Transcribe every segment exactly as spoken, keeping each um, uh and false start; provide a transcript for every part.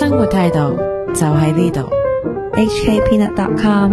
生活態度就喺呢度 H K peanut dot com。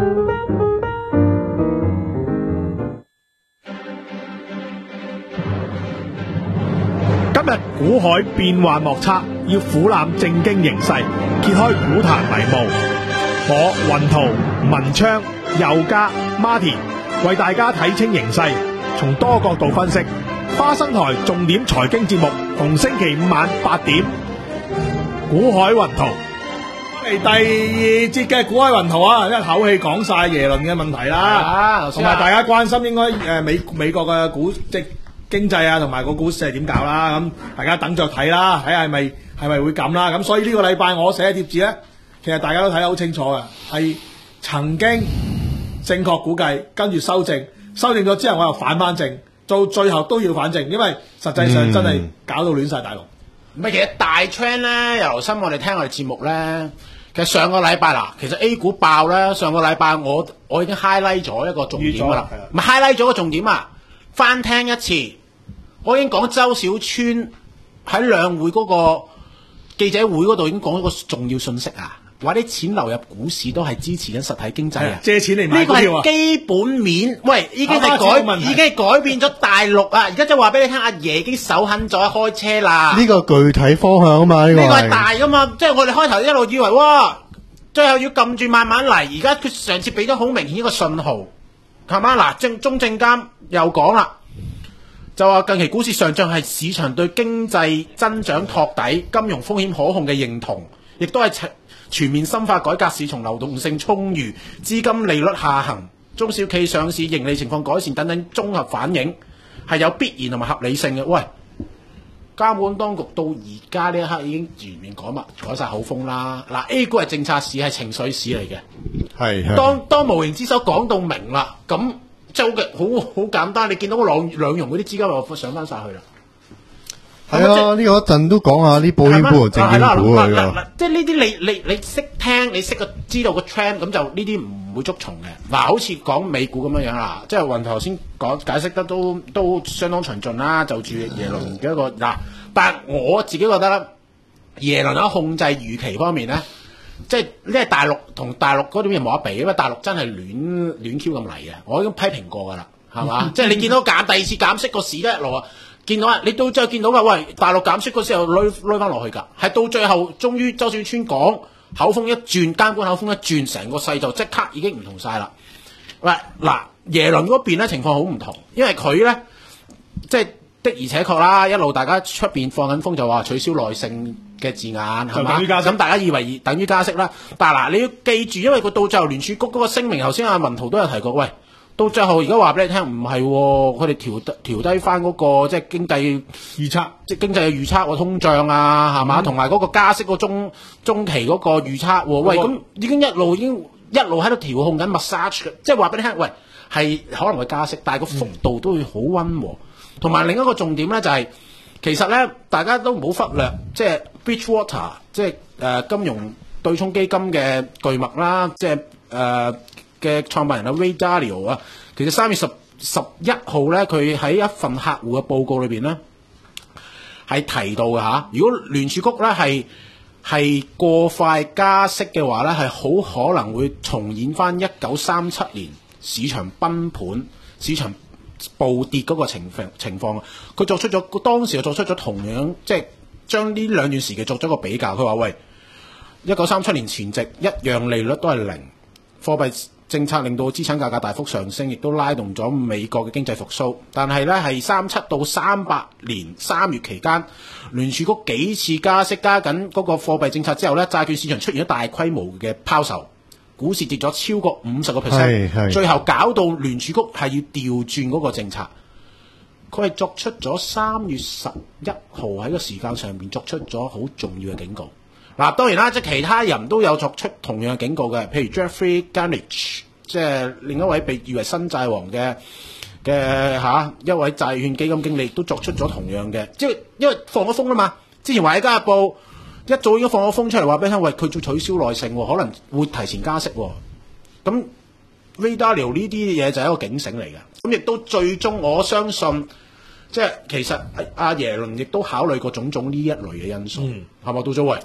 今日股海變幻莫測，要俯瞰正經形勢，揭開股壇迷霧。我雲圖、文昌、佑嘉、Martin 為大家睇清形勢，從多角度分析。花生台重點財經節目，逢星期五晚八點。股海雲圖，嚟第二節嘅股海雲圖啊！一口氣講晒耶倫嘅問題啦，同埋大家關心應該誒美美國嘅股即經濟啊，同埋個股市係點搞啦？咁大家等着睇啦，睇下係咪係咪會咁啦？咁所以呢個禮拜我寫嘅貼紙咧，其實大家都睇得好清楚嘅，係曾經正確估計，跟住修正，修正咗之後我又反翻正，到最後都要反正，因為實際上真係搞到亂晒大陸。 唔係、嗯，其實大 trend 咧，又留心我哋聽我哋節目咧。其實上個禮拜嗱，其實 A 股爆咧，上個禮拜我我已經 highlight 咗一個重點㗎啦，唔係 highlight 咗個重點啊！翻聽一次，我已經講周小川喺兩會嗰個記者會嗰度已經講咗個重要信息啊！話啲錢流入股市都係支持緊實體經濟啊！ 借錢嚟買股票啊！ 呢個係基本面，喂，已經係改，已經改變咗大陸啊！而家就話俾你聽，阿爺已經手狠咗開車啦！ 呢個具體方向啊嘛，呢、這個呢個係大噶嘛，即係我哋開頭一路以為哇，最後要撳住慢慢嚟，而家佢上次俾咗好明顯一個信號，係嘛？嗱，正中證監又講啦，就話近期股市上漲係市場對經濟增長托底、金融風險可控嘅認同，亦都係全面深化改革，市場流動性充裕，資金利率下行，中小企上市盈利情況改善等等綜合反映，係有必然同埋合理性嘅。喂，監管當局到而家呢一刻已經全面改物改晒口風啦。嗱 ，A 股係政策市，係情緒市嚟嘅。係當當無形之手講到明啦，咁即係好好簡單。你見到兩兩融嗰啲資金又上翻晒去啦。 係啊，呢個一陣都講下啲保險股同證券股嚟㗎。 即係呢啲你你你識聽，你識個知道個 trend，咁就呢啲唔會捉蟲嘅。嗱，好似講美股咁樣樣啦，即係雲頭先講解釋得都都相當詳盡啦，就住耶倫嘅一個嗱。但係我自己覺得咧，耶倫喺控制預期方面咧，即係呢係大陸同大陸嗰啲嘢冇得比，因為大陸真係亂亂 Q 咁嚟嘅。我已經批評過㗎啦，係嘛？即係你見到減第二次減息個市咧一路啊！見到啊！你到最後見到噶，喂，大陸減息嗰時候攞攞翻落去㗎，係到最後終於周小川講口風一轉，監管口風一轉，成個勢就即刻已經唔同晒啦。喂，嗱，耶倫嗰邊咧情況好唔同，因為佢咧即係的而且確啦，一路大家出邊放緊風就話取消耐性嘅字眼係嘛？咁大家以為等於加息啦，但係嗱你要記住，因為佢到最後聯儲局嗰個聲明，頭先阿文圖都有提過，喂。到最後而家話俾你聽，唔係佢哋調調低翻嗰、那個即係經濟預測，即係經濟嘅預測個通脹啊，係嘛？同埋嗰個加息個中中期嗰個預測，喂，咁已經一路已經一路喺度調控緊 massage 嘅，即係話俾你聽，喂，係可能會加息，但係個幅度都會好溫和。同、嗯、埋另一個重點咧就係、是，其實咧大家都唔好忽略，即係 Bridgewater，即係誒、呃、金融對沖基金嘅巨擘啦，即係誒。呃嘅創辦人啊 Ray Dalio 啊，其實三月十十一號咧，佢喺一份客戶嘅報告裏邊咧，係提到嘅嚇。如果聯儲局咧係係過快加息嘅話咧，係好可能會重演翻一九三七年市場崩盤、市場暴跌嗰個情況情況。佢作出咗當時又作出咗同樣，即係將呢兩段時期作咗個比較。佢話：喂，一九三七年前夕一樣利率都係零，貨幣政策令到資產價格大幅上升，亦都拉動咗美國嘅經濟復甦。但係咧，係三七到三八年三月期間，聯儲局幾次加息加緊嗰個貨幣政策之後咧，債券市場出現咗大規模嘅拋售，股市跌咗超過五十個 percent， 最後搞到聯儲局係要調轉嗰個政策。佢係作出咗三月十一號喺個時間上面作出咗好重要嘅警告。嗱，當然啦，即係其他人都有作出同樣嘅警告嘅，譬如 Jeffrey Gundlach， 即係另一位被譽為新債王嘅嘅嚇一位債券基金經理，都作出咗同樣嘅，即係因為放咗風啦嘛。之前《華爾街日報》一早已經放咗風出嚟話俾你聽，喂，佢做取消耐性，可能會提前加息。咁 Ray Dalio 呢啲嘢就係一個警醒嚟嘅。咁亦都最終我相信，即係其實阿耶倫亦都考慮過種種呢一類嘅因素，係、嗯、咪到咗喂？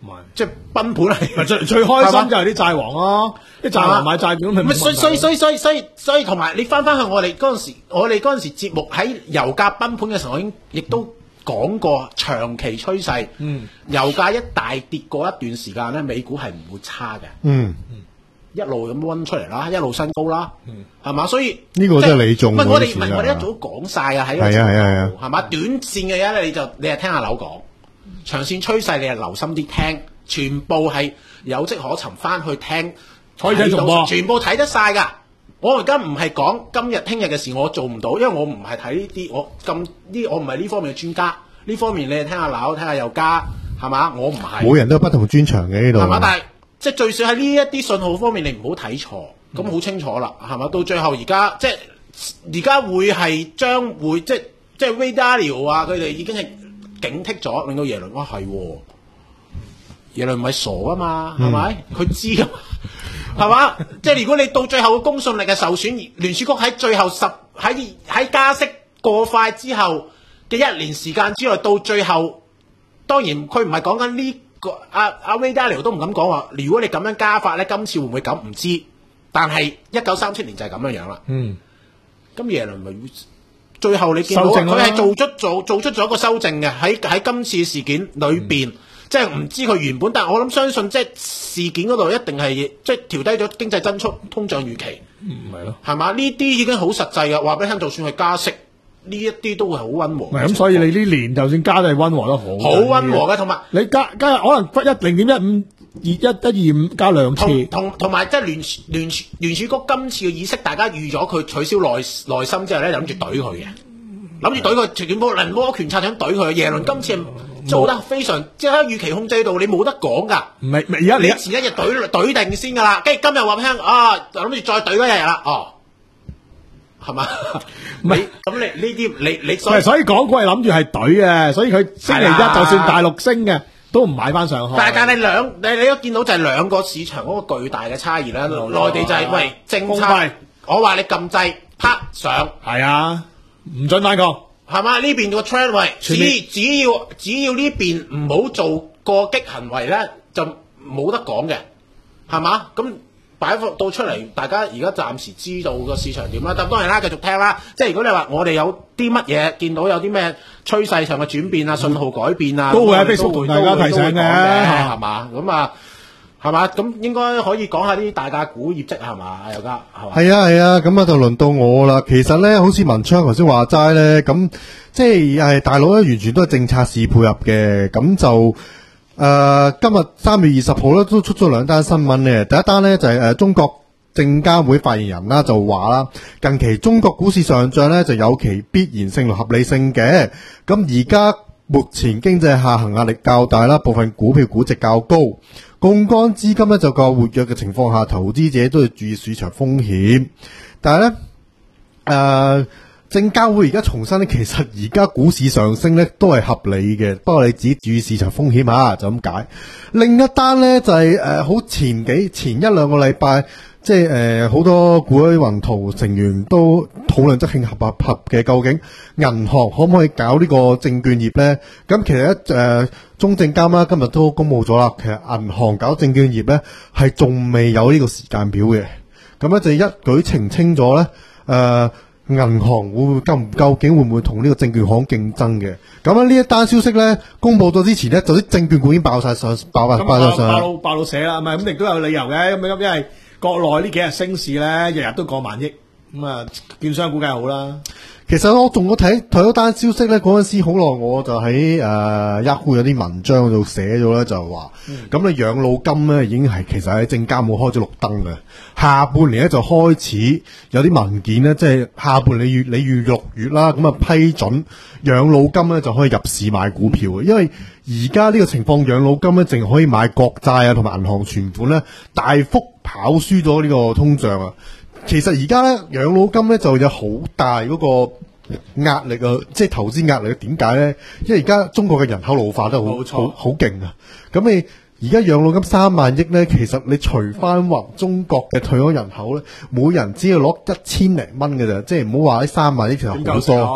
即係崩盤係最最開心就係啲債王咯，啲債王買債券咪所以所以所以所以所以所以同埋你翻翻去我哋嗰陣時，我哋嗰陣時節目喺油價崩盤嘅時候，我已經亦都講過長期趨勢。嗯，油價一大跌過一段時間咧，美股係唔會差嘅。 嗯。 一路咁溫出嚟啦，一路新高啦，係嘛、嗯？所以呢個真係你中。唔係我哋，唔係我哋一早講晒啊！喺係啊係啊係嘛？短線嘅嘢咧，你就你係聽下樓講，長線趨勢你係留心啲聽，全部係有跡可尋翻去聽， 可以睇重播， 全部睇得晒㗎。我而家唔係講今日聽日嘅事，我做唔到，因為我唔係睇呢啲，我咁呢，我唔係呢方面嘅專家。呢方面你係聽下樓，聽下有家，係嘛？我唔係。 每人都有不同專長嘅呢度。 係嘛？但係。即係最少喺呢一啲信號方面，你唔好睇錯，咁好清楚啦，係嘛？到最後而家即係而家會係將會即係即係 Ray Dalio 啊，佢哋已經係警惕咗，令到耶倫哇係，耶倫唔係傻啊嘛，係咪？佢、嗯、知㗎嘛，係嘛？即係如果你到最後嘅公信力嘅受損，聯儲局喺最後十喺喺加息過快之後嘅一年時間之內，到最後當然佢唔係講緊呢。阿阿 Ray Dalio 都唔敢講話，如果你咁樣加法咧，今次會唔會咁唔知？但係一九三七年就係咁樣樣啦。嗯，咁耶倫咪最後你見到佢係做出做做出咗一個修正嘅，喺喺今次事件裏邊，嗯、即係唔知佢原本，但係我諗相信即係事件嗰度一定係即係調低咗經濟增速、通脹預期。 唔係咯， 係嘛？呢啲已經好實際嘅，話俾你聽，就算係加息。呢一啲都會好溫和， 咁，所以你呢年就算加都係溫和得好， 好溫和嘅。同埋你加加可能一零點一五二一一二五加兩次， 同同埋即係聯聯聯儲局今次嘅議息，大家預咗佢取消內內心之後咧，諗住懟佢嘅，諗住懟佢，全部人摩拳擦掌懟佢。耶倫今次做得非常，即係喺預期控制度，你冇得講㗎。 唔係而家你前一日懟懟定先㗎啦，跟住今日話俾你聽啊，諗住再懟嗰一日啦，哦。係嘛？唔係咁，你呢啲你你所以所以港股係諗住係懟嘅，所以佢星期一就算大陸升嘅，都唔買翻上去。 但係但係兩你你都見到就係兩個市場嗰個巨大嘅差異啦。內、哦、地就係、是、喂政策，我話你撳掣啪上， 係啊，唔准反抗， 係嘛？呢邊個 trend 喂，只只要只要呢邊唔好做過激行為咧，就冇得講嘅，係嘛？咁。擺到出嚟，大家而家暫時知道個市場點啦。咁當然啦，繼續聽啦。即係如果你話我哋有啲乜嘢見到有啲咩趨勢上嘅轉變啊、信號改變啊， 都會喺 Facebook 同大家提醒嘅， 係嘛？咁啊，係嘛？咁應該可以講下啲大價股業績係嘛？有家係嘛？ 係啊係啊，咁啊就輪到我啦。其實咧，好似文昌頭先話齋咧，咁即係誒大佬咧，完全都係政策市配合嘅，咁就。誒、呃，今日三月二十號咧都出咗兩單新聞咧。第一單咧就係、是、誒、呃、中國證監會發言人啦就話啦，近期中國股市上漲咧就有其必然性同合理性嘅。咁而家目前經濟下行壓力較大啦，部分股票估值較高，槓桿資金咧就較活躍嘅情況下，投資者都要注意市場風險。但係咧，誒、呃。證監會而家重申咧，其實而家股市上升咧都係合理嘅，不過你自己注意市場風險吓，就咁解。另一單咧就係誒好前幾前一兩個禮拜，即係誒好多股海雲圖成員都討論得興合合合嘅，究竟銀行可唔可以搞呢個證券業咧？咁其實咧誒中證監啦今日都公布咗啦，其實銀行搞證券業咧係仲未有呢個時間表嘅，咁咧就一舉澄清咗咧誒。呃銀行會究究竟會唔會同呢個證券行競爭嘅？咁啊呢一單消息咧公布咗之前咧，就啲證券股已經爆晒上，爆爆爆咗上， 爆到爆到瀉啦，咪咁亦都有理由嘅。咁咁因為國內呢幾日升市咧，日日都過萬億，咁啊券商股梗係好啦。 其實我仲我睇睇咗單消息咧，嗰陣時好耐我就喺誒 Yahoo 有啲文章度寫咗咧，就話咁你養老金咧已經係其實喺證監會開咗綠燈嘅，下半年咧就開始有啲文件咧，即係下半年月你預六月啦，咁啊批准養老金咧就可以入市買股票嘅，因為而家呢個情況養老金咧淨係可以買國債啊同埋銀行存款咧，大幅跑輸咗呢個通脹啊！其實而家咧養老金咧就有好大嗰個壓力啊，即係投資壓力。點解咧？因為而家中國嘅人口老化得好好好勁啊！咁你而家養老金三萬億咧，其實你除翻話中國嘅退休人口咧，每人只要攞一千零蚊嘅咋，即係唔好話啲三萬億其實好多。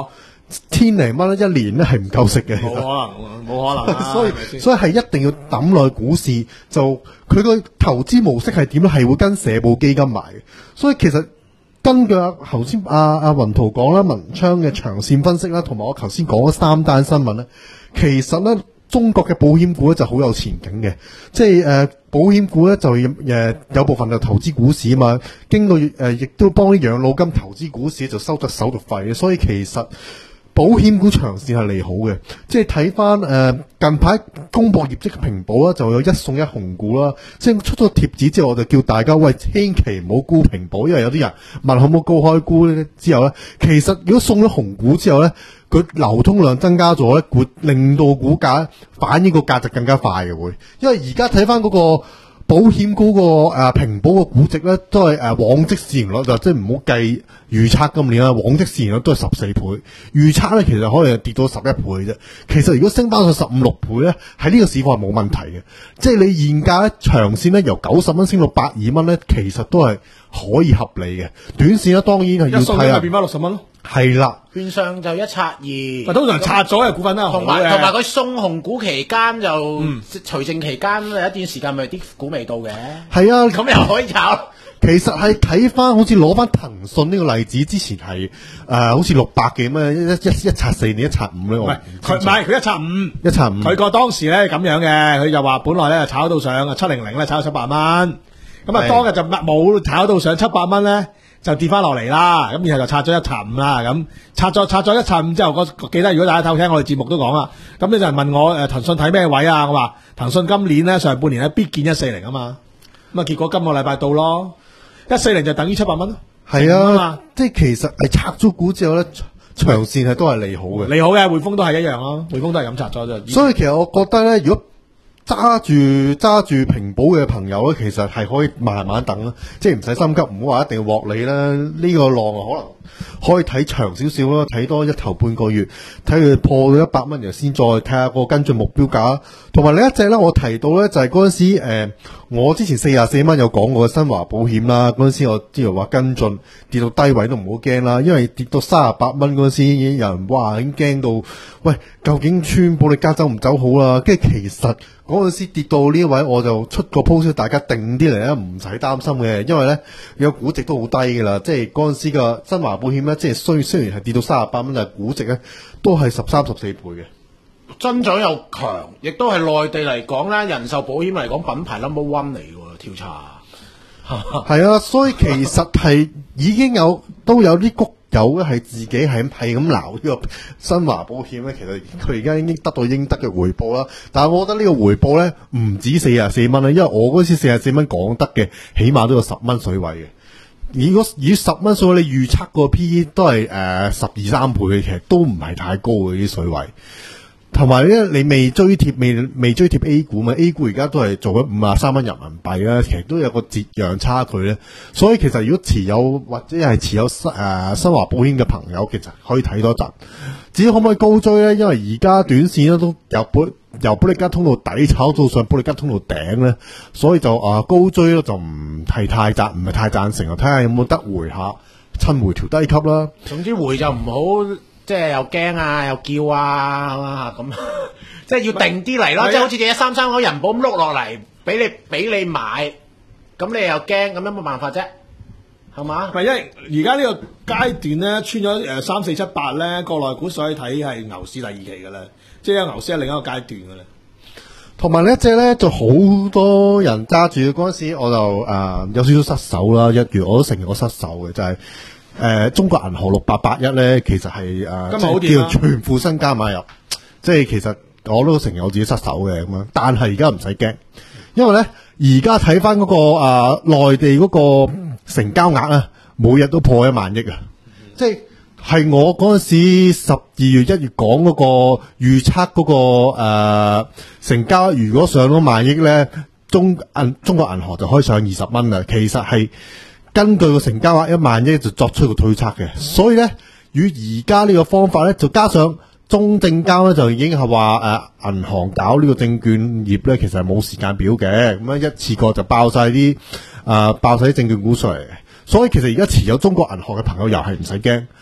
千零蚊一年咧係唔夠食嘅， 冇可能，冇可能、啊， 所以所以係一定要抌落去股市，就佢個投資模式係點咧？係會跟社保基金買嘅，所以其實根據頭先阿阿雲圖講啦，文昌嘅長線分析啦，同埋我頭先講嗰三單新聞咧，其實咧中國嘅保險股咧就好有前景嘅，即係誒、呃、保險股咧就誒、呃、有部分就投資股市啊嘛，經過誒亦、呃、都幫啲養老金投資股市就收得手續費嘅，所以其實保險股長線係利好嘅，即係睇翻誒近排公佈業績嘅平保啦，就有一送一紅股啦。即係出咗貼紙之後，我就叫大家喂，千祈唔好沽平保，因為有啲人問可唔可以高開沽咧。之後咧，其實如果送咗紅股之後咧，佢流通量增加咗咧，會令到股價反映個價值更加快嘅會。因為而家睇翻嗰個保險股個誒平保個估值咧，都係誒、呃、往績市盈率就即係唔好計預測今年啦，往績市盈率都係十四倍，預測咧其實可能跌到十一倍啫。其實如果升翻去十五六倍咧，喺呢個市況係冇問題嘅。即係你現價咧長線咧由九十蚊升到百二蚊咧，其實都係可以合理嘅。短線咧當然係要睇下變翻六十蚊咯。 係啦， 變相就一拆二， 咪通常拆咗嘅股份都係好同埋嘅同埋佢送紅股期間就嗯除淨期間有一段時間咪啲股未到嘅， 係啊， 咁又可以炒。 其實係睇翻，好似攞翻騰訊呢個例子，之前係誒、呃、好似六百幾蚊，一一一拆四定一拆五咧，我唔係佢唔係佢一拆五， 一拆五， 佢個當時咧咁樣嘅，佢就話本來咧炒到上七零零咧炒到七百蚊，咁啊係當日就冇炒到上七百蚊咧，就跌翻落嚟啦，咁然後就拆咗一拆五啦，咁拆咗拆咗一拆五之後，我記得如果大家偷聽我哋節目都講啦，咁你就問我誒騰訊睇咩位啊？我話騰訊今年咧上半年咧必見一四零啊嘛，咁啊結果今個禮拜到咯。一四零就等於七百蚊咯， 係啊，即係其實係拆咗股之後咧，長線係都係利好嘅， 利好嘅匯豐都係一樣咯，匯豐都係咁拆咗啫。 所以其實我覺得咧，如果揸住揸住平保嘅朋友咧，其實係可以慢慢等啦，即係唔使心急，唔好話一定要獲利啦。呢、這個浪啊，可能可以睇長少少啦，睇多一頭半個月，睇佢破咗一百蚊，然後先再睇下個跟進目標價。同埋另一隻咧，我提到咧就係嗰陣時誒、呃，我之前四十四蚊有講過嘅新華保險啦。嗰陣時我之前話跟進跌到低位都唔好驚啦，因為跌到三十八蚊嗰陣時已經有人哇已經驚到，喂究竟川保利加走唔走好啦？跟住其實嗰陣時跌到呢位，我就出個 post，大家定啲嚟咧，唔使擔心嘅，因為咧有估值都好低㗎啦。即係嗰陣時嘅新華保險咧，即係雖雖然係跌到三十八蚊，但係估值咧都係十三十四倍嘅。 增長又強，亦都係內地嚟講咧，人壽保險嚟講品牌 number one 嚟嘅調查。 係啊，所以其實係已經有都有啲谷友咧係自己係係咁鬧呢個新華保險咧，其實佢而家已經得到應得嘅回報啦。但係我覺得呢個回報咧唔止四十四蚊啦，因為我嗰時四十四蚊講得嘅，起碼都有十蚊水位嘅。如果以十蚊水位你預測個 P E 都係誒十二三倍嘅，其實都唔係太高嘅啲水位。同埋咧，你未追貼未未追貼 A 股嘛 ？A 股而家都係做咗五啊三蚊人民幣啦，其實都有個折讓差距咧。所以其實如果持有或者係持有新誒、呃、新華保險嘅朋友，其實可以睇多陣。至於可唔可以高追咧？因為而家短線咧都由保由保利加通道底炒到上保利加通道頂咧，所以就啊、呃、高追咧就唔係太贊，唔係太贊成啊。睇下有冇得回下，趁回調低級啦。 總之回就唔好。即係又驚啊，又叫啊，咁即係要定啲嚟咯。即係好似隻一三三嗰人保咁碌落嚟，俾你俾你買，咁你又驚，咁有冇辦法啫？係嘛？ 唔係，因為而家呢個階段咧，穿咗誒三四七八咧，國內股所以睇係牛市第二期嘅啦，即係牛市係另一個階段嘅啦。 同埋呢一隻咧就好多人揸住嗰陣時，我就誒、呃、有少少失手啦。一月我都承認我失手嘅，就係、是。誒、呃，中國銀行六八八一咧，其實係誒，呃、 今日好掂啊， 叫全副身家買入，即係其實我都承認我自己失手嘅咁樣，但係而家唔使驚，因為咧而家睇翻嗰個誒內、呃、地嗰個成交額啊，每日都破一萬億啊，嗯、即係係我嗰陣時十二月一月講嗰個預測嗰個誒、呃、成交，如果上咗萬億咧，中銀中國銀行就可以上二十蚊啦，其實係。根據個成交額一萬億就作出個推測嘅，所以咧與而家呢個方法咧，就加上中證監咧就已經係話誒銀行搞呢個證券業咧，其實係冇時間表嘅，咁樣一次過就爆晒啲誒爆晒啲證券股出嚟嘅，所以其實而家持有中國銀行嘅朋友又係唔使驚，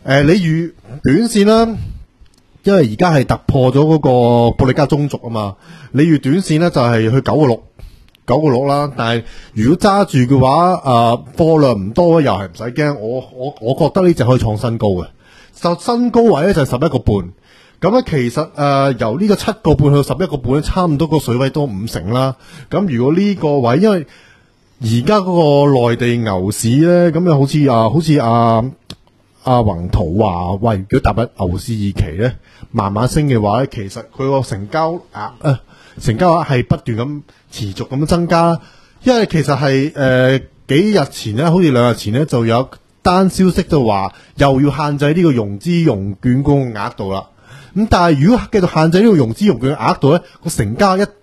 呃，你預短線啦，因為而家係突破咗嗰個布力加中軸啊嘛，你預短線咧就係去九個六。九個六啦，但係如果揸住嘅話，誒、呃、貨量唔多，又係唔使驚。我我我覺得呢隻可以創新高嘅，就新高位咧就係十一個半。咁咧其實誒、呃、由呢個七個半去到十一個半咧，差唔多個水位都五成啦。咁如果呢個位，因為而家嗰個內地牛市咧，咁又好似啊，好似阿阿宏圖話，喂，如果踏入牛市二期咧，慢慢升嘅話咧，其實佢個成交額啊。呃成交額係不斷咁持續咁增加，因為其實係誒、呃、幾日前咧，好似兩日前咧就有單消息就話又要限制呢個融資融券嗰個額度啦。咁但係如果繼續限制呢個融資融券額度咧，個成交一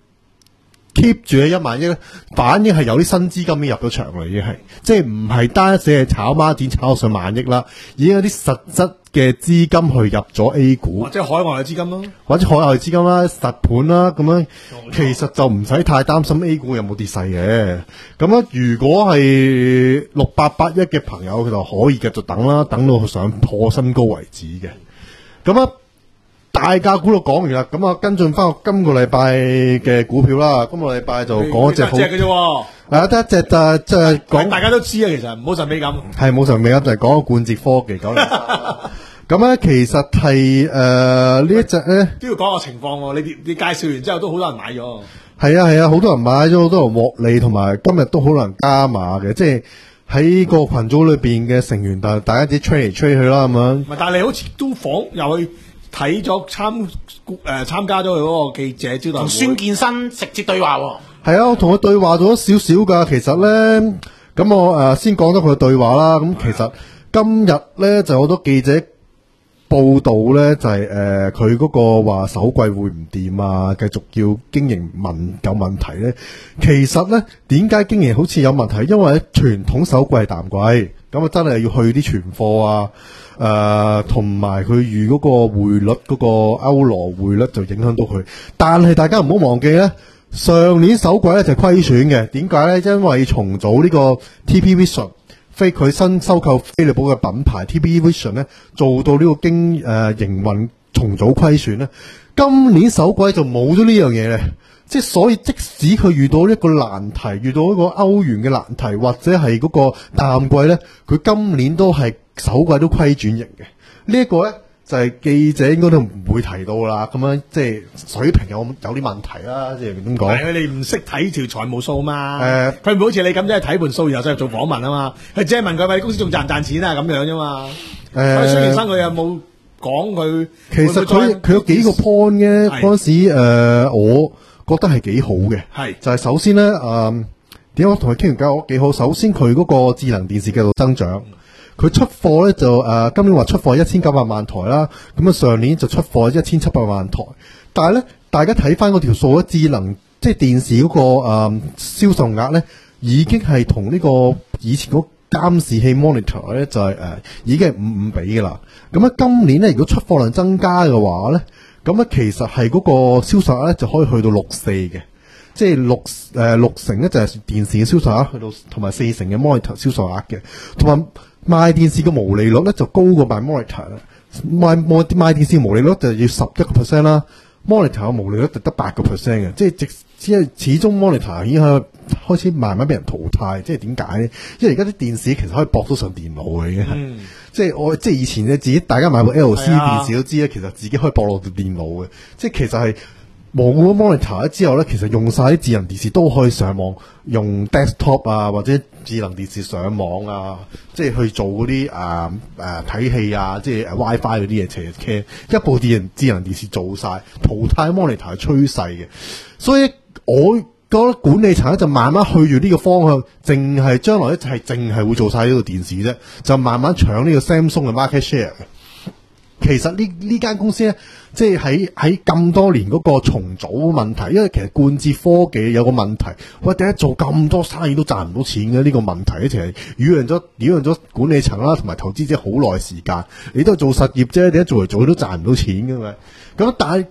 keep 住喺一萬億咧，反映係有啲新資金已經入咗場啦，已經係即係唔係單只係炒孖展炒到上萬億啦，已經有啲實質嘅資金去入咗 A 股， 或者海外嘅資金咯， 或者海外資金啦、實盤啦咁樣，其實就唔使太擔心 A 股有冇跌勢嘅。咁樣如果係六百八億嘅朋友，佢就可以繼續等啦，等到佢上破新高為止嘅。咁啊，大價股就講完啦，咁啊跟進翻今個禮拜嘅股票啦。今個禮拜就講一隻好， 隻嘅啫。 係得一隻就即係講， 大家都知啊，其實唔好神秘咁。 係冇神秘咁，就係講個冠捷科技九零三。咁咧，其實係誒呢一隻咧都要講個情況喎。你你介紹完之後，都好多人買咗。 係啊係啊，好多人買咗，好多人獲利，同埋今日都好多人加碼嘅，即係喺個群組裏邊嘅成員，但係大家自己吹嚟吹去啦咁樣。唔係， 但係你好似都訪又去睇咗參誒參加咗佢嗰個記者招待會， 同孫健身直接對話喎。 係啊，我同佢對話咗少少㗎。其實咧，咁我誒、呃、先講咗佢嘅對話啦。咁其實今日咧就好多記者報道咧，就係誒佢嗰個話首季會唔掂啊，繼續要經營問有問題咧。其實咧，點解經營好似有問題？因為傳統首季係淡季，咁啊真係要去啲存貨啊，誒同埋佢預嗰個匯率嗰、嗰個歐羅匯率就影響到佢。但係大家唔好忘記咧，上年首季咧就係虧損嘅。點解咧？因為重組呢個 T P Vision。非佢新收購飛利浦嘅品牌 T P Vision 咧，做到呢個經誒、呃、營運重組虧損咧，今年首季就冇咗呢樣嘢咧，即係所以即使佢遇到一個難題，遇到一個歐元嘅難題，或者係嗰個淡季咧，佢今年都係首季都虧轉型嘅。這個、呢一個咧就係、是、記者應該都唔會提到啦。咁樣即係水平有有啲問題啦，即係點講？ 係佢哋唔識睇條財務數嘛？誒、 呃， 佢唔好似你咁，即係睇盤數然後再做訪問啊嘛。佢只係問佢咪公司仲賺唔賺錢啊咁樣啫嘛。誒、呃，所以孫健生佢有冇講佢？ 其實佢佢有幾個 point 嘅嗰陣時，誒、呃，我覺得係幾好嘅。係就係、是、首先咧，誒、呃，點解我同佢傾完偈我幾好？首先佢嗰個智能電視繼續增長。嗯佢出貨咧就誒、呃，今年話出貨一千九百萬台啦，咁啊上年就出貨一千七百萬台，但係咧大家睇翻嗰條數咧，智能即係電視嗰、那個誒、呃、銷售額咧，已經係同呢個以前嗰監視器 monitor 咧就係、是、誒、呃、已經係五五比噶啦。咁咧今年咧如果出貨量增加嘅話咧，咁咧其實係嗰個銷售額咧就可以去到六四嘅，即係六誒、呃、六成咧就係電視嘅銷售額去到，同埋四成嘅 monitor 銷售額嘅，同埋。賣電視嘅毛利率咧就高過賣 monitor 啦，賣賣賣電視毛利率就要十一個 percent 啦 ，monitor 嘅毛利率就得八個 percent 嘅，即係直只係始終 monitor 已經係開始慢慢俾人淘汰，即係點解咧？因為而家啲電視其實可以駁到上電腦嘅，已經係、嗯，即係我即係以前咧自己大家買部 L C D 電視都知咧，其實自己可以駁落到電腦嘅，即係其實係。冇咗 monitor 之後咧，其實用晒啲智能電視都可以上網，用 desktop 啊或者智能電視上網啊，即係去做嗰啲啊誒睇戲啊，即係 WiFi 嗰啲嘢，其實其實一部智能智能電視做晒，淘汰 monitor 嘅趨勢嘅，所以我覺得管理層咧就慢慢去住呢個方向，淨係將來咧就係淨係會做晒呢個電視啫，就慢慢搶呢個 Samsung 嘅 market share 嘅。其實呢呢間公司咧，即係喺喺咁多年嗰個重組問題，因為其實冠捷科技有個問題，喂，點解做咁多生意都賺唔到錢嘅呢、呢個問題咧？其實擾攘咗擾攘咗管理層啦，同埋投資者好耐時間，你都係做實業啫，點解做嚟做去都賺唔到錢嘅嘛？咁但係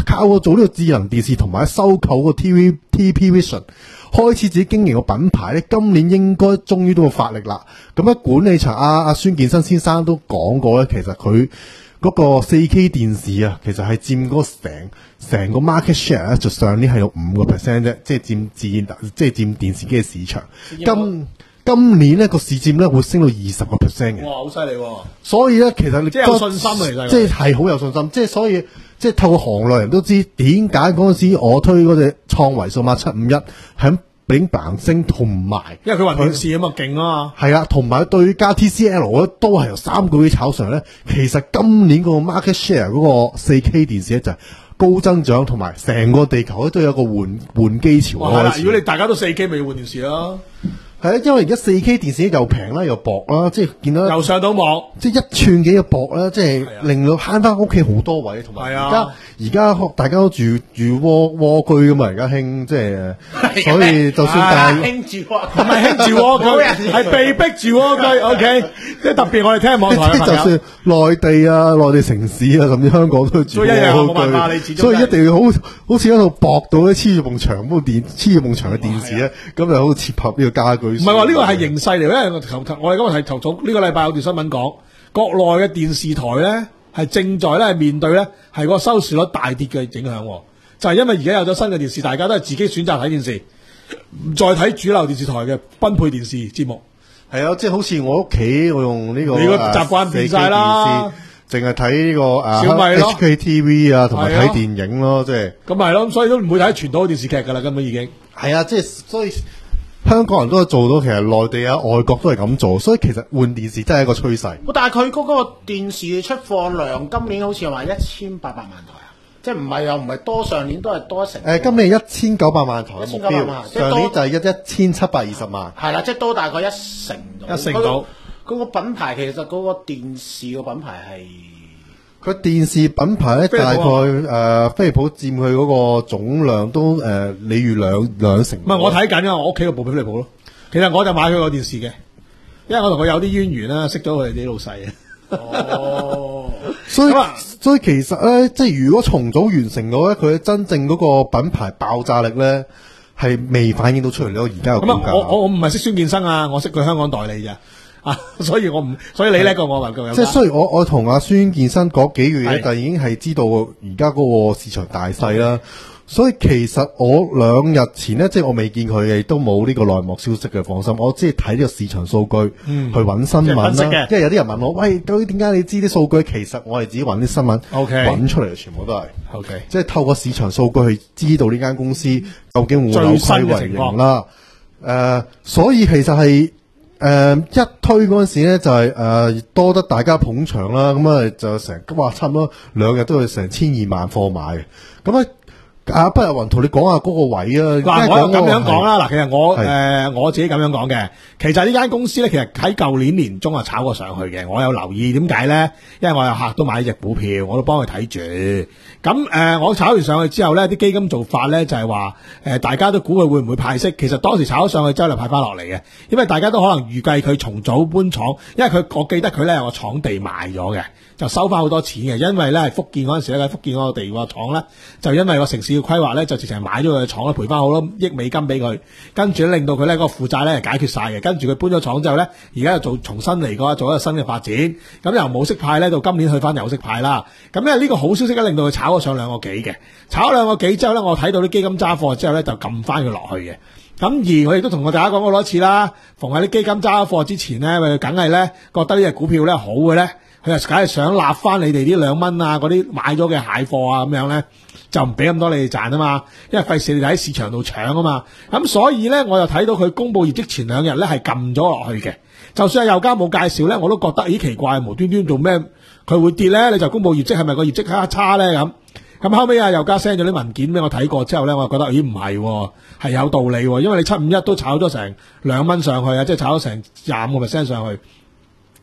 靠我做呢個智能電視同埋收購個 T V T P Vision， 開始自己經營個品牌咧，今年應該終於都會發力啦。咁喺管理層阿阿孫健新先生都講過咧，其實佢嗰個 四K 電視啊，其實係佔嗰成成個 market share 咧，就上年係有五個 percent 啫，即係佔佔即係佔電視機嘅市場。今今年咧個市佔咧會升到二十個 percent 嘅。 哇，好犀利喎！ 所以咧，其實你即係有信心啊，其實即係係好有信心。即係所以，即係透過行內人都知點解嗰陣時我推嗰隻創維數碼七五一係咁炳嘭升，同埋因為佢話電視啊嘛，勁啊嘛。 係啊，同埋對加 T C L 咧都係由三個月炒上咧。其實今年個 market share 嗰個四 K 電視咧就係高增長，同埋成個地球咧都有個換換機潮係啦， 開始。 如果你大家都四 K，咪要換電視啦。 係啊，因為而家四 K 電視又平啦，又薄啦，即係見到又上到網， 即係一寸幾嘅薄啦，即係令到慳翻屋企好多位，同埋而家而家大家都住住窩窩居㗎嘛，而家興即係，所以就算大興住窩， 唔係興住窩居，係被逼住窩居。O K，即係特別我哋聽網台嘅朋友， 就算內地啊、內地城市啊，甚至香港都住窩居，所以一定要好好似喺度薄到咧黐住埲牆部電黐住埲牆嘅電視咧，咁就好切合呢個家居。 唔係話呢個係形勢嚟，因為我頭我哋今日係頭早呢個禮拜有條新聞講，國內嘅電視台咧係正在咧面對咧係個收視率大跌嘅影響，就係因為而家有咗新嘅電視，大家都係自己選擇睇電視，唔再睇主流電視台嘅分配電視節目。 係啊，即係好似我屋企我用呢個你個習慣變晒啦， 淨係睇呢個誒小米咯 H K T V 啊，同埋睇電影咯，即係咁係咯，所以都唔會睇傳統電視劇噶啦，根本已經係啊，即係所以。香港人都係做到，其實內地啊、外國都係咁做，所以其實換電視真係一個趨勢。 但係佢嗰個電視出貨量今年好似係話一千八百萬台啊，即係唔係又唔係多，上年都係多一成。 誒，今年一千九百萬台嘅目標，上年就係一一千七百二十萬。 係啦，即係多大概一成度。 一成到。 嗰個品牌其實嗰個電視個品牌係。 佢電視品牌咧，大概誒飛利浦佔佢嗰個總量都誒，例如兩兩成。 唔係我睇緊啊，我屋企個部飛利浦咯。其實我就買佢個電視嘅，因為我同佢有啲淵源啦，識咗佢哋啲老細啊。 哦， 所以所以其實咧，即係如果重組完成到咧，佢真正嗰個品牌爆炸力咧，係未反映到出嚟咯。而家嘅股價。 我我我唔係識孫健生啊，我識佢香港代理咋。啊，所以我唔，所以你叻過我話咁樣。 即係雖然我我同阿孫健生嗰幾個月，就已經係知道而家嗰個市場大細啦。所以其實我兩日前咧，即係我未見佢嘅，都冇呢個內幕消息嘅，放心。我只係睇呢個市場數據，嗯、去揾新聞啦。即係有啲人問我，喂，究竟點解你知啲數據？其實我係自己揾啲新聞，揾、okay. 出嚟嘅，全部都係。 Okay. 即係透過市場數據去知道呢間公司究竟會扭虧為盈啦。誒、呃，所以其實係。誒、呃，一推嗰陣時咧就係、是、誒、呃、多得大家捧場啦，咁啊就成哇差唔多兩日都有成千二萬貨買嘅，咁啊啊不如雲圖你講下嗰個位啊， 嗱我咁樣講啦，嗱其實我誒、呃、我自己咁樣講嘅，其實呢間公司咧其實喺舊年年中啊炒過上去嘅，我有留意點解咧？因為我有客都買呢隻股票，我都幫佢睇住。咁誒、呃，我炒完上去之後咧，啲基金做法咧就係話誒，大家都估佢會唔會派息？其實當時炒咗上去之後就派翻落嚟嘅，因為大家都可能預計佢重組搬廠，因為佢我記得佢咧有個廠地賣咗嘅，就收翻好多錢嘅。因為咧係福建嗰陣時咧，喺福建嗰個地個廠咧，就因為個城市嘅規劃咧，就直情買咗佢嘅廠咧，賠翻好多億美金俾佢，跟住咧令到佢咧嗰個負債咧解決晒嘅。跟住佢搬咗廠之後咧，而家又做重新嚟過，做一個新嘅發展。咁由冇息派咧到今年去翻有息派啦。咁咧呢個好消息咧，令到佢炒咗上兩個幾嘅，炒咗兩個幾之後咧，我睇到啲基金揸貨之後咧，就撳翻佢落去嘅。咁而我亦都同我大家講過多次啦，逢喺啲基金揸貨之前咧，佢梗係咧覺得呢隻股票咧好嘅咧，佢就梗係想立翻你哋啲兩蚊啊，嗰啲買咗嘅蟹貨啊咁樣咧，就唔俾咁多你哋賺啊嘛，因為費事你哋喺市場度搶啊嘛。咁所以咧，我又睇到佢公佈業績前兩日咧係撳咗落去嘅。就算係有家冇介紹咧，我都覺得咦奇怪，無端端做咩佢會跌咧？你就公佈業績係咪個業績差差咧咁？咁後尾啊，又加 send 咗啲文件俾我睇過之後咧，我就覺得咦唔係，係有道理，因為你七五一都炒咗成兩蚊上去啊，即係炒咗成廿五個 percent 上去。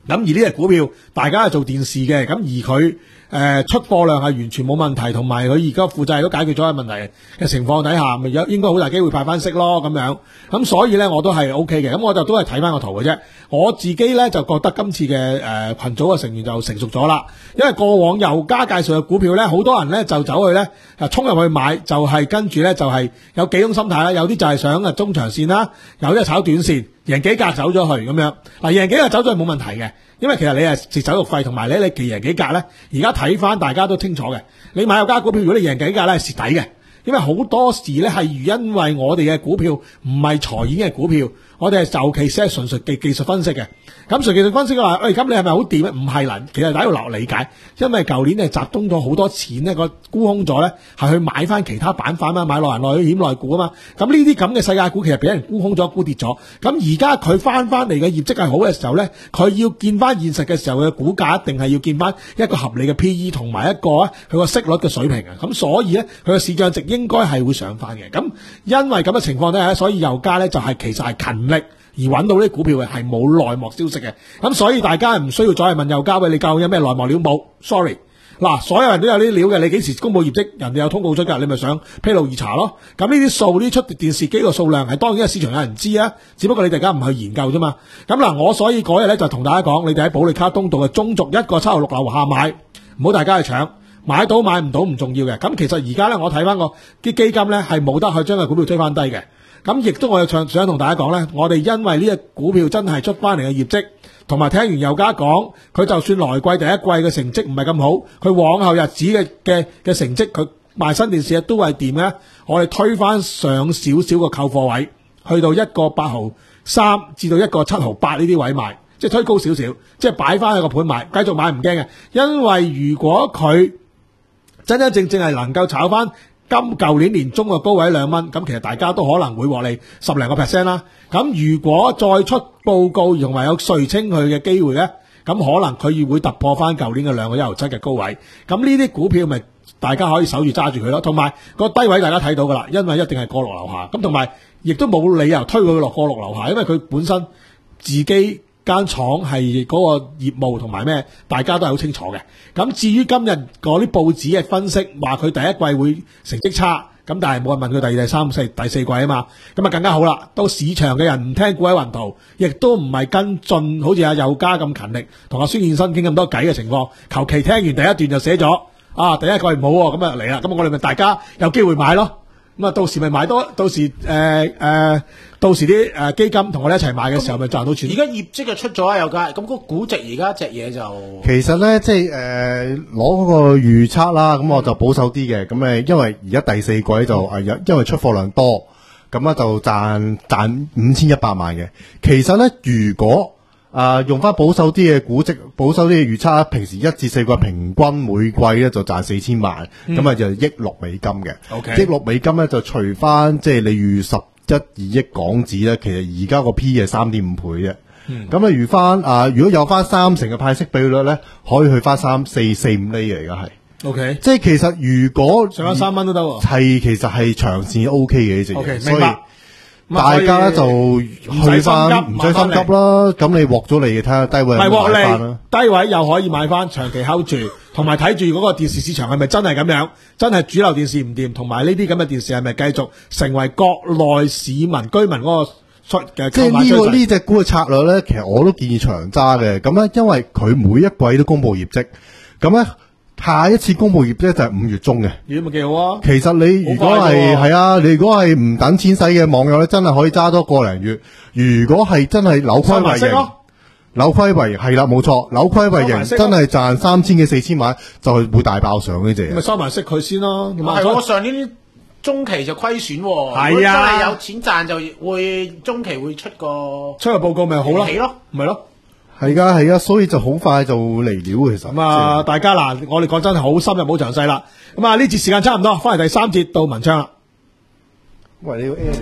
咁而呢隻股票大家係做電視嘅，咁而佢誒、呃、出貨量係完全冇問題，同埋佢而家負債都解決咗嘅問題嘅情況底下，咪有應該好大機會派翻息咯咁樣。咁所以咧我都係 O K 嘅，咁我就都係睇翻個圖嘅啫。我自己咧就覺得今次嘅誒、呃、群組嘅成員就成熟咗啦，因為過往油家介紹嘅股票咧，好多人咧就走去咧誒衝入去買，就係、是、跟住咧就係、是、有幾種心態啦，有啲就係想啊中長線啦，有啲係炒短線。贏幾格走咗去咁樣，嗱贏幾格走咗去冇問題嘅，因為其實你係蝕手續費，同埋咧你其贏幾格咧，而家睇翻大家都清楚嘅。你買有家股票，如果你贏幾格咧係蝕底嘅，因為好多時咧係因為我哋嘅股票唔係財演嘅股票，我哋係尤其是係純屬技技術分析嘅。咁純技術分析嘅話，喂咁你係咪好掂咧？唔係啦，其實大家要留理解，因為舊年係集中咗好多錢咧，個沽空咗咧係去買翻其他板塊嘛，買內銀內險內股啊嘛。咁呢啲咁嘅世界股其實俾人沽空咗，沽跌咗。咁而家佢翻翻嚟嘅業績係好嘅時候咧，佢要見翻現實嘅時候嘅股價一定係要見翻一個合理嘅 P E 同埋一個啊佢個息率嘅水平啊。咁所以咧佢嘅市賬值應該係會上翻嘅。咁因為咁嘅情況底下，所以油價咧就係、是、其實係勤力。而揾到呢啲股票嘅係冇內幕消息嘅，咁所以大家唔需要再係問油家喂，你究竟有咩內幕料冇 ？Sorry， 嗱，所有人都有呢啲料嘅，你幾時公佈業績，人哋有通告出㗎，你咪想披露而查咯。咁呢啲數呢出電視機個數量係當然係市場有人知啊，只不過你大家唔去研究啫嘛。咁嗱，我所以嗰日咧就同大家講，你哋喺保利卡東道嘅中軸一個七號六樓下買，唔好大家去搶，買到買唔到唔重要嘅。咁其實而家咧我睇翻個啲基金咧係冇得去將個股票推翻低嘅。咁亦都我又想想同大家講咧，我哋因為呢隻股票真係出翻嚟嘅業績，同埋聽完油家講，佢就算來季第一季嘅成績唔係咁好，佢往後日子嘅嘅嘅成績，佢賣新電視都係掂嘅。我哋推翻上少少個購貨位，去到一個八毫三至到一個七毫八呢啲位賣，即係推高少少，即係擺翻喺個盤買，繼續買唔驚嘅。因為如果佢真真正正係能夠炒翻今舊年年中嘅高位兩蚊，咁其實大家都可能會獲利十零個 percent 啦。咁如果再出報告同埋有稅清佢嘅機會咧，咁可能佢會突破翻舊年嘅兩個一毫七嘅高位。咁呢啲股票咪大家可以守住揸住佢咯。同埋個低位大家睇到噶啦，因為一定係過六樓下。咁同埋亦都冇理由推佢落過六樓下，因為佢本身自己間廠係嗰個業務同埋咩，大家都係好清楚嘅。咁至於今日嗰啲報紙嘅分析，話佢第一季會成績差，咁但係冇人問佢第二、第三、四第四季啊嘛，咁啊更加好啦。到市場嘅人唔聽股喺雲圖，亦都唔係跟進，好似阿友家咁勤力，同阿孫燕生傾咁多偈嘅情況，求其聽完第一段就寫咗啊，第一季唔好喎，咁啊嚟啦，咁我哋咪大家有機會買咯。咁啊，到時咪買多，到時誒誒、呃呃，到時啲誒、呃、基金同我哋一齊買嘅時候，咪賺到錢。 而家業績就出咗啊，有㗎，咁個估值而家隻嘢就其實咧，即係誒攞嗰個預測啦，咁我就保守啲嘅。咁誒，因為而家第四季就誒，因因為出貨量多，咁咧就賺賺五千一百萬嘅。其實咧，如果啊、呃，用翻保守啲嘅估值，保守啲嘅預測，平時一至四季平均每季咧就賺四千萬，咁啊、嗯、就億六美金嘅。 OK，億六美金咧就除翻，即係你預十一二億港紙咧，其實而家個 P 係三點五倍啫。咁啊、嗯，預翻啊，如果有翻三成嘅派息比率咧，可以去翻三四四五厘嘅，而家係。 OK， 即係其實如果上翻三蚊都得喎。 係其實係長線 O K 嘅呢隻嘢。 OK， 所以明白。 大家就去翻，唔使心急啦。咁你獲咗利嘅，睇下低位買翻啦。 低位又可以買翻，長期 hold 住，同埋睇住嗰個電視市場係咪真係咁樣，真係主流電視唔掂，同埋呢啲咁嘅電視係咪繼續成為國內市民居民嗰個出嘅？ 即係呢個呢隻股嘅策略咧，其實我都建議長揸嘅。咁咧，因為佢每一季都公布業績，咁咧。下一次公布業績就係五月中嘅， 咦咪幾好啊！ 其實你如果係係啊，你如果係唔等錢使嘅網友咧，真係可以揸多個零月。如果係真係扭虧為盈，扭虧為盈係啦，冇錯，扭虧為盈真係賺三千幾四千萬，就係會大爆上呢隻。 咪收埋息佢先咯。 係我上年中期就虧損， 係啊， 真係有錢賺就會中期會出個出個報告咪好咯， 起咯， 咪咯。 係噶係噶，所以就好快就嚟料其實。 咁啊，大家嗱，我哋講真係好深入好詳細啦。咁啊，呢節時間差唔多，翻嚟第三節到文昌啦。 喂，你要 air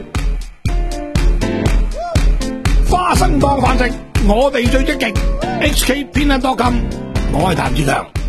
花生當飯食，我哋最積極。H K 偏 dot com，我係譚志強。